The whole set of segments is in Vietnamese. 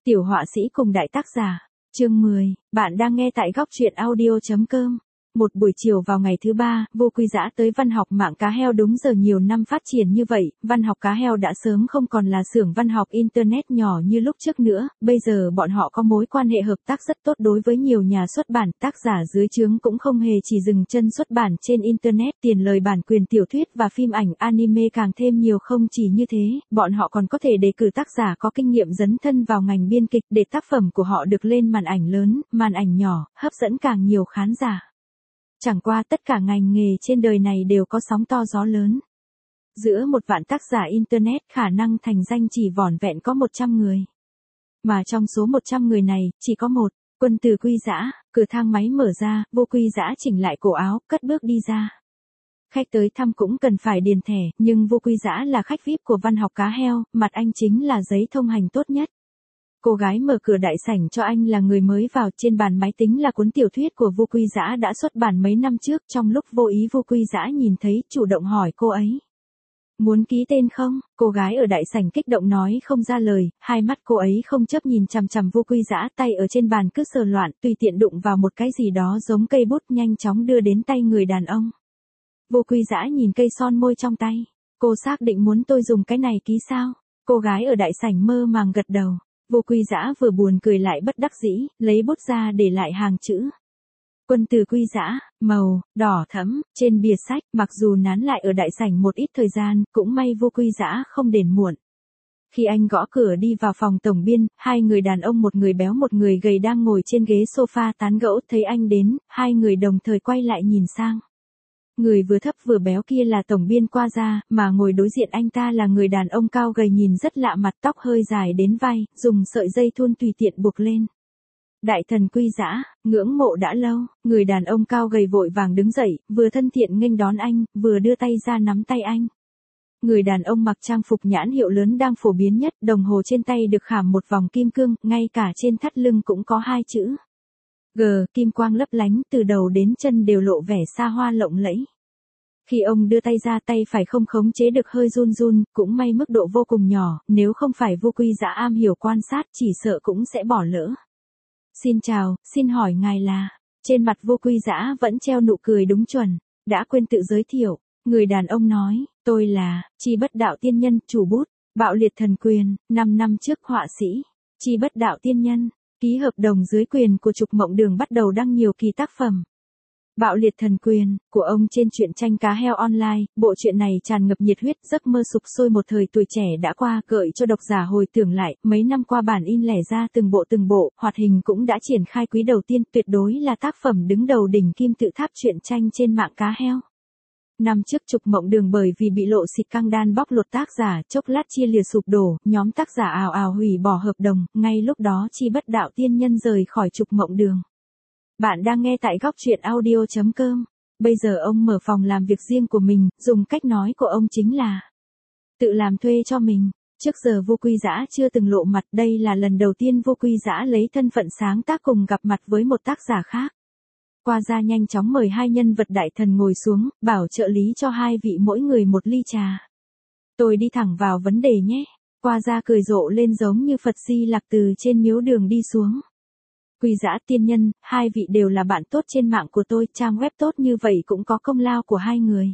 Tiểu họa sĩ cùng đại tác giả. Chương 10, bạn đang nghe tại góc truyện audio.com. Một buổi chiều vào ngày thứ ba, Vô Quy Dã tới văn học mạng cá heo đúng giờ. Nhiều năm phát triển như vậy, văn học cá heo đã sớm không còn là xưởng văn học internet nhỏ như lúc trước nữa, bây giờ bọn họ có mối quan hệ hợp tác rất tốt đối với nhiều nhà xuất bản, tác giả dưới trướng cũng không hề chỉ dừng chân xuất bản trên internet, tiền lời bản quyền tiểu thuyết và phim ảnh anime càng thêm nhiều. Không chỉ như thế, bọn họ còn có thể đề cử tác giả có kinh nghiệm dấn thân vào ngành biên kịch để tác phẩm của họ được lên màn ảnh lớn, màn ảnh nhỏ, hấp dẫn càng nhiều khán giả. Chẳng qua tất cả ngành nghề trên đời này đều có sóng to gió lớn. Giữa 1 vạn tác giả internet khả năng thành danh chỉ vỏn vẹn có 100 người. Mà trong số 100 người này, chỉ có một, Quân Từ Quy Dã. Cửa thang máy mở ra, Vô Quy Dã chỉnh lại cổ áo, cất bước đi ra. Khách tới thăm cũng cần phải điền thẻ, nhưng Vô Quy Dã là khách VIP của văn học cá heo, mặt anh chính là giấy thông hành tốt nhất. Cô gái mở cửa đại sảnh cho anh là người mới vào, trên bàn máy tính là cuốn tiểu thuyết của Vô Quy Dã đã xuất bản mấy năm trước. Trong lúc vô ý Vô Quy Dã nhìn thấy, chủ động hỏi cô ấy. Muốn ký tên không? Cô gái ở đại sảnh kích động nói không ra lời, hai mắt cô ấy không chấp nhìn chằm chằm Vô Quy Dã, tay ở trên bàn cứ sờ loạn, tùy tiện đụng vào một cái gì đó giống cây bút nhanh chóng đưa đến tay người đàn ông. Vô Quy Dã nhìn cây son môi trong tay. Cô xác định muốn tôi dùng cái này ký sao? Cô gái ở đại sảnh mơ màng gật đầu. Vô Quy Dã vừa buồn cười lại bất đắc dĩ, lấy bút ra để lại hàng chữ. Quân Từ Quy Dã, màu, đỏ thẫm, trên bìa sách. Mặc dù nán lại ở đại sảnh một ít thời gian, cũng may Vô Quy Dã không đến muộn. Khi anh gõ cửa đi vào phòng tổng biên, hai người đàn ông, một người béo một người gầy đang ngồi trên ghế sofa tán gẫu. Thấy anh đến, hai người đồng thời quay lại nhìn sang. Người vừa thấp vừa béo kia là tổng biên Qua Gia, mà ngồi đối diện anh ta là người đàn ông cao gầy nhìn rất lạ mặt, tóc hơi dài đến vai, dùng sợi dây thun tùy tiện buộc lên. Đại thần Quy Dã, ngưỡng mộ đã lâu. Người đàn ông cao gầy vội vàng đứng dậy, vừa thân thiện nghênh đón anh, vừa đưa tay ra nắm tay anh. Người đàn ông mặc trang phục nhãn hiệu lớn đang phổ biến nhất, đồng hồ trên tay được khảm một vòng kim cương, ngay cả trên thắt lưng cũng có 2 chữ. G, kim quang lấp lánh, từ đầu đến chân đều lộ vẻ xa hoa lộng lẫy. Khi ông đưa tay ra, tay phải không khống chế được hơi run run, cũng may mức độ vô cùng nhỏ, nếu không phải Vô Quy Dã am hiểu quan sát chỉ sợ cũng sẽ bỏ lỡ. Xin chào, xin hỏi ngài là... Trên mặt Vô Quy Dã vẫn treo nụ cười đúng chuẩn. Đã quên tự giới thiệu. Người đàn ông nói, tôi là Chi Bất Đạo Tiên Nhân, chủ bút, Bạo Liệt Thần Quyền, 5 năm trước họa sĩ. Chi Bất Đạo Tiên Nhân. Ký hợp đồng dưới quyền của Trục Mộng Đường bắt đầu đăng nhiều kỳ tác phẩm. Bạo Liệt Thần Quyền, của ông trên truyện tranh cá heo online, bộ truyện này tràn ngập nhiệt huyết, giấc mơ sục sôi một thời tuổi trẻ đã qua, gợi cho độc giả hồi tưởng lại, mấy năm qua bản in lẻ ra từng bộ, hoạt hình cũng đã triển khai quý đầu tiên, tuyệt đối là tác phẩm đứng đầu đỉnh kim tự tháp truyện tranh trên mạng cá heo. Năm trước Trục Mộng Đường bởi vì bị lộ xịt căng đan bóc lột tác giả, chốc lát chia lìa sụp đổ, nhóm tác giả ào ào hủy bỏ hợp đồng, ngay lúc đó Chi Bất Đạo Tiên Nhân rời khỏi Trục Mộng Đường. Bạn đang nghe tại góc truyện audio.com. Bây giờ ông mở phòng làm việc riêng của mình, dùng cách nói của ông chính là tự làm thuê cho mình. Trước giờ Vô Quy Dã chưa từng lộ mặt, đây là lần đầu tiên Vô Quy Dã lấy thân phận sáng tác cùng gặp mặt với một tác giả khác. Qua Gia nhanh chóng mời hai nhân vật đại thần ngồi xuống, bảo trợ lý cho hai vị mỗi người một ly trà. Tôi đi thẳng vào vấn đề nhé. Qua Gia cười rộ lên giống như Phật Di Lặc từ trên miếu đường đi xuống. Quy Dã tiên nhân, hai vị đều là bạn tốt trên mạng của tôi, trang web tốt như vậy cũng có công lao của hai người.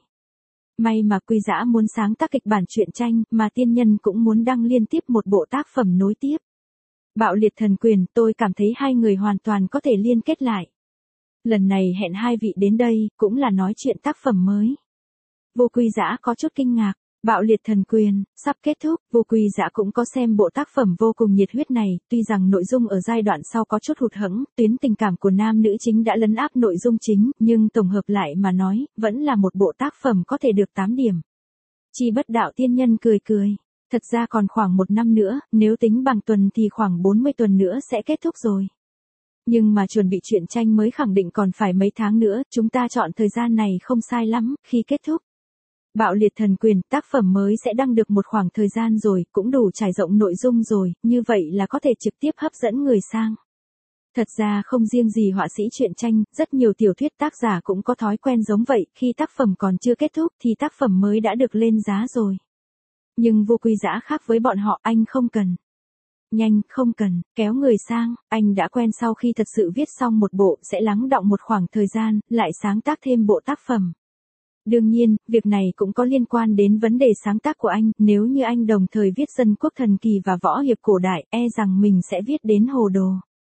May mà Quy Dã muốn sáng tác kịch bản truyện tranh, mà tiên nhân cũng muốn đăng liên tiếp một bộ tác phẩm nối tiếp. Bạo Liệt Thần Quyền, tôi cảm thấy hai người hoàn toàn có thể liên kết lại. Lần này hẹn hai vị đến đây, cũng là nói chuyện tác phẩm mới. Vô Quy Dã có chút kinh ngạc. Bạo Liệt Thần Quyền, sắp kết thúc, Vô Quy Dã cũng có xem bộ tác phẩm vô cùng nhiệt huyết này, tuy rằng nội dung ở giai đoạn sau có chút hụt hẫng, tuyến tình cảm của nam nữ chính đã lấn áp nội dung chính, nhưng tổng hợp lại mà nói, vẫn là một bộ tác phẩm có thể được 8 điểm. Chi Bất Đạo Tiên Nhân cười cười. Thật ra còn khoảng 1 năm nữa, nếu tính bằng tuần thì khoảng 40 tuần nữa sẽ kết thúc rồi. Nhưng mà chuẩn bị truyện tranh mới khẳng định còn phải mấy tháng nữa, chúng ta chọn thời gian này không sai lắm, khi kết thúc. Bạo Liệt Thần Quyền, tác phẩm mới sẽ đăng được một khoảng thời gian rồi, cũng đủ trải rộng nội dung rồi, như vậy là có thể trực tiếp hấp dẫn người sang. Thật ra không riêng gì họa sĩ truyện tranh, rất nhiều tiểu thuyết tác giả cũng có thói quen giống vậy, khi tác phẩm còn chưa kết thúc thì tác phẩm mới đã được lên giá rồi. Nhưng Vô Quy Dã khác với bọn họ, anh không cần. Nhanh, không cần, kéo người sang, anh đã quen sau khi thật sự viết xong một bộ sẽ lắng đọng một khoảng thời gian, lại sáng tác thêm bộ tác phẩm. Đương nhiên, việc này cũng có liên quan đến vấn đề sáng tác của anh, nếu như anh đồng thời viết Dân quốc thần kỳ và Võ hiệp cổ đại, e rằng mình sẽ viết đến hồ đồ.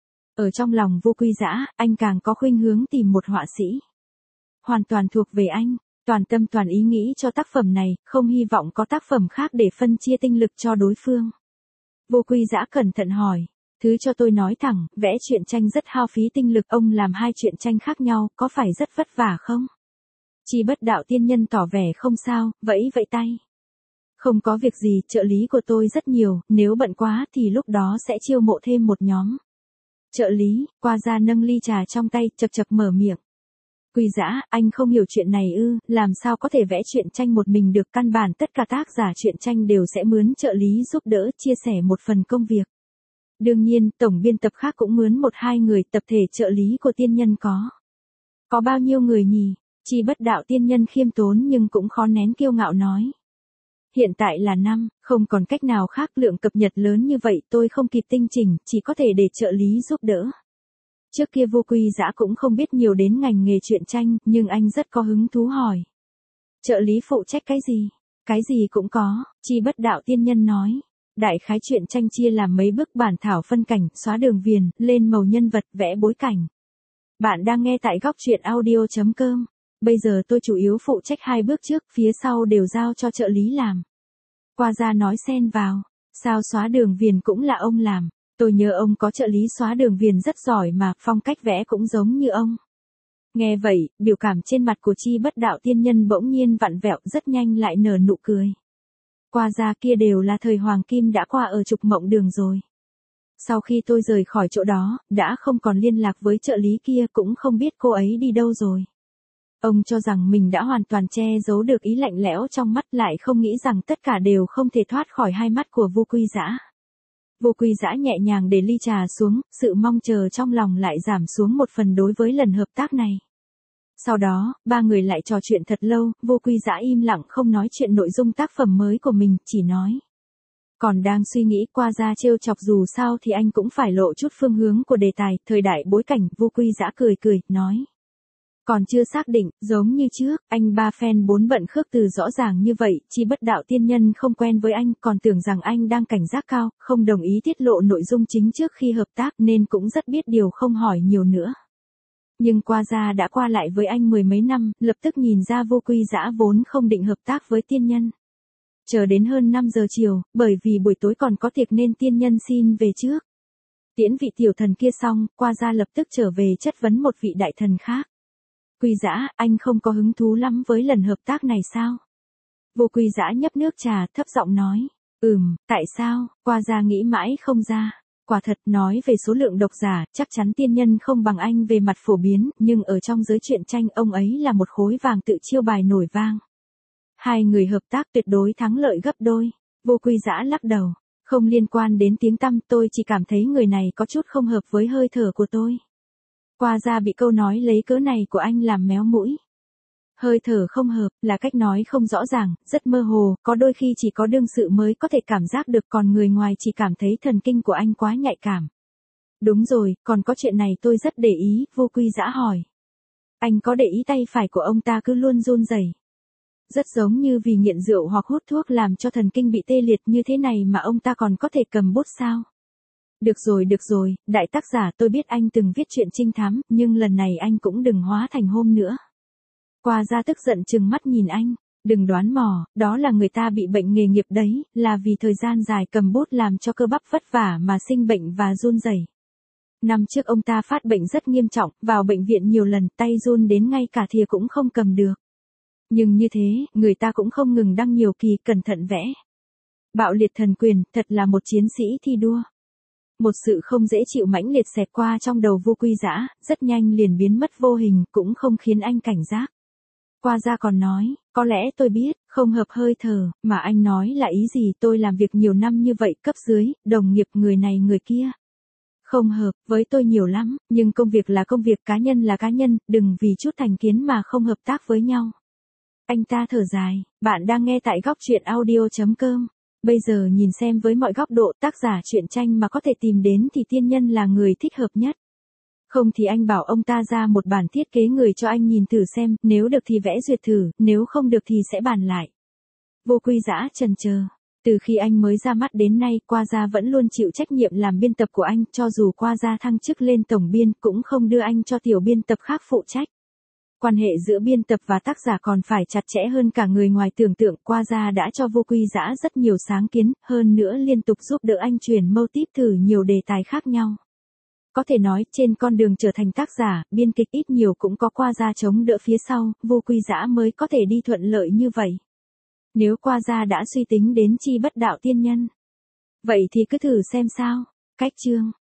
Ở trong lòng Vô Quy Dã, anh càng có khuynh hướng tìm một họa sĩ hoàn toàn thuộc về anh, toàn tâm toàn ý nghĩ cho tác phẩm này, không hy vọng có tác phẩm khác để phân chia tinh lực cho đối phương. Vô Quy Dã cẩn thận hỏi, thứ cho tôi nói thẳng, vẽ truyện tranh rất hao phí tinh lực, ông làm hai truyện tranh khác nhau, có phải rất vất vả không? Chi Bất Đạo tiên nhân tỏ vẻ không sao, vẫy vẫy tay. Không có việc gì, trợ lý của tôi rất nhiều, nếu bận quá thì lúc đó sẽ chiêu mộ thêm một nhóm. Trợ lý, qua ra nâng ly trà trong tay, chập chập mở miệng. Quy Dã, anh không hiểu chuyện này ư, làm sao có thể vẽ truyện tranh một mình được, căn bản tất cả tác giả truyện tranh đều sẽ mướn trợ lý giúp đỡ, chia sẻ một phần công việc. Đương nhiên, tổng biên tập khác cũng mướn một hai người, tập thể trợ lý của tiên nhân có. Có bao nhiêu người nhỉ? Chi Bất Đạo tiên nhân khiêm tốn nhưng cũng khó nén kiêu ngạo nói. Hiện tại là 5, không còn cách nào khác, lượng cập nhật lớn như vậy tôi không kịp tinh chỉnh, chỉ có thể để trợ lý giúp đỡ. Trước kia Vô Quy Dã cũng không biết nhiều đến ngành nghề truyện tranh, nhưng anh rất có hứng thú hỏi. Trợ lý phụ trách cái gì? Cái gì cũng có, Chi Bất Đạo tiên nhân nói. Đại khái truyện tranh chia làm mấy bước: bản thảo, phân cảnh, xóa đường viền, lên màu nhân vật, vẽ bối cảnh. Bạn đang nghe tại góc truyện audio.com. Bây giờ tôi chủ yếu phụ trách 2 bước trước, phía sau đều giao cho trợ lý làm. Qua ra nói xen vào, sao xóa đường viền cũng là ông làm? Tôi nhớ ông có trợ lý xóa đường viền rất giỏi mà, phong cách vẽ cũng giống như ông. Nghe vậy, biểu cảm trên mặt của Chi Bất Đạo tiên nhân bỗng nhiên vặn vẹo, rất nhanh lại nở nụ cười. Qua ra kia đều là thời hoàng kim đã qua ở Trục Mộng Đường rồi. Sau khi tôi rời khỏi chỗ đó, đã không còn liên lạc với trợ lý kia, cũng không biết cô ấy đi đâu rồi. Ông cho rằng mình đã hoàn toàn che giấu được ý lạnh lẽo trong mắt, lại không nghĩ rằng tất cả đều không thể thoát khỏi hai mắt của Vô Quy Dã. Vô Quy Dã nhẹ nhàng để ly trà xuống, sự mong chờ trong lòng lại giảm xuống một phần đối với lần hợp tác này. Sau đó, ba người lại trò chuyện thật lâu, Vô Quy Dã im lặng không nói chuyện nội dung tác phẩm mới của mình, chỉ nói. Còn đang suy nghĩ. Qua ra trêu chọc, dù sao thì anh cũng phải lộ chút phương hướng của đề tài, thời đại, bối cảnh. Vô Quy Dã cười cười, nói. Còn chưa xác định, giống như trước, anh ba phen bốn bận khước từ rõ ràng như vậy, Chi Bất Đạo tiên nhân không quen với anh, còn tưởng rằng anh đang cảnh giác cao, không đồng ý tiết lộ nội dung chính trước khi hợp tác, nên cũng rất biết điều, không hỏi nhiều nữa. Nhưng Qua Gia đã qua lại với anh 10 mấy năm, lập tức nhìn ra Vô Quy Dã vốn không định hợp tác với tiên nhân. Chờ đến hơn 5 giờ chiều, bởi vì buổi tối còn có tiệc nên tiên nhân xin về trước. Tiễn vị tiểu thần kia xong, Qua Gia lập tức trở về chất vấn một vị đại thần khác. Quy Dã, anh không có hứng thú lắm với lần hợp tác này sao? Vô Quy Dã nhấp nước trà, thấp giọng nói. Tại sao? Qua Gia nghĩ mãi không ra. Quả thật, nói về số lượng độc giả, chắc chắn tiên nhân không bằng anh về mặt phổ biến, nhưng ở trong giới truyện tranh ông ấy là một khối vàng tự chiêu bài nổi vang. Hai người hợp tác tuyệt đối thắng lợi gấp đôi. Vô Quy Dã lắc đầu. Không liên quan đến tiếng tăm, tôi chỉ cảm thấy người này có chút không hợp với hơi thở của tôi. Qua Gia bị câu nói lấy cớ này của anh làm méo mũi. Hơi thở không hợp, là cách nói không rõ ràng, rất mơ hồ, có đôi khi chỉ có đương sự mới có thể cảm giác được, còn người ngoài chỉ cảm thấy thần kinh của anh quá nhạy cảm. Đúng rồi, còn có chuyện này tôi rất để ý, Vô Quy Dã hỏi. Anh có để ý tay phải của ông ta cứ luôn run rẩy. Rất giống như vì nghiện rượu hoặc hút thuốc làm cho thần kinh bị tê liệt như thế này mà ông ta còn có thể cầm bút sao? Được rồi, đại tác giả, tôi biết anh từng viết truyện trinh thám, nhưng lần này anh cũng đừng hóa thành hôm nữa. Qua Gia tức giận trừng mắt nhìn anh, đừng đoán mò, đó là người ta bị bệnh nghề nghiệp đấy, là vì thời gian dài cầm bút làm cho cơ bắp vất vả mà sinh bệnh và run rẩy. Năm trước ông ta phát bệnh rất nghiêm trọng, vào bệnh viện nhiều lần, tay run đến ngay cả thìa cũng không cầm được. Nhưng như thế, người ta cũng không ngừng đăng nhiều kỳ, cẩn thận vẽ. Bạo liệt thần quyền, thật là một chiến sĩ thi đua. Một sự không dễ chịu mãnh liệt xẹt qua trong đầu Vô Quy Dã, rất nhanh liền biến mất vô hình, cũng không khiến anh cảnh giác. Qua Gia còn nói, có lẽ tôi biết, không hợp hơi thở, mà anh nói là ý gì? Tôi làm việc nhiều năm như vậy, cấp dưới, đồng nghiệp, người này người kia. Không hợp, với tôi nhiều lắm, nhưng công việc là công việc, cá nhân là cá nhân, đừng vì chút thành kiến mà không hợp tác với nhau. Anh ta thở dài, bạn đang nghe tại góc truyện audio.com. Bây giờ nhìn xem với mọi góc độ tác giả truyện tranh mà có thể tìm đến thì tiên nhân là người thích hợp nhất. Không thì anh bảo ông ta ra một bản thiết kế người cho anh nhìn thử xem, nếu được thì vẽ duyệt thử, nếu không được thì sẽ bàn lại. Vô Quy Dã chần chờ. Từ khi anh mới ra mắt đến nay, Qua Gia vẫn luôn chịu trách nhiệm làm biên tập của anh, cho dù Qua Gia thăng chức lên tổng biên cũng không đưa anh cho tiểu biên tập khác phụ trách. Quan hệ giữa biên tập và tác giả còn phải chặt chẽ hơn cả người ngoài tưởng tượng. Qua Gia đã cho Vô Quy Dã rất nhiều sáng kiến, hơn nữa liên tục giúp đỡ anh chuyển mâu típ thử nhiều đề tài khác nhau. Có thể nói, trên con đường trở thành tác giả, biên kịch ít nhiều cũng có Qua Gia chống đỡ phía sau, Vô Quy Dã mới có thể đi thuận lợi như vậy. Nếu Qua Gia đã suy tính đến chi bất đạo tiên nhân, vậy thì cứ thử xem sao. Cách chương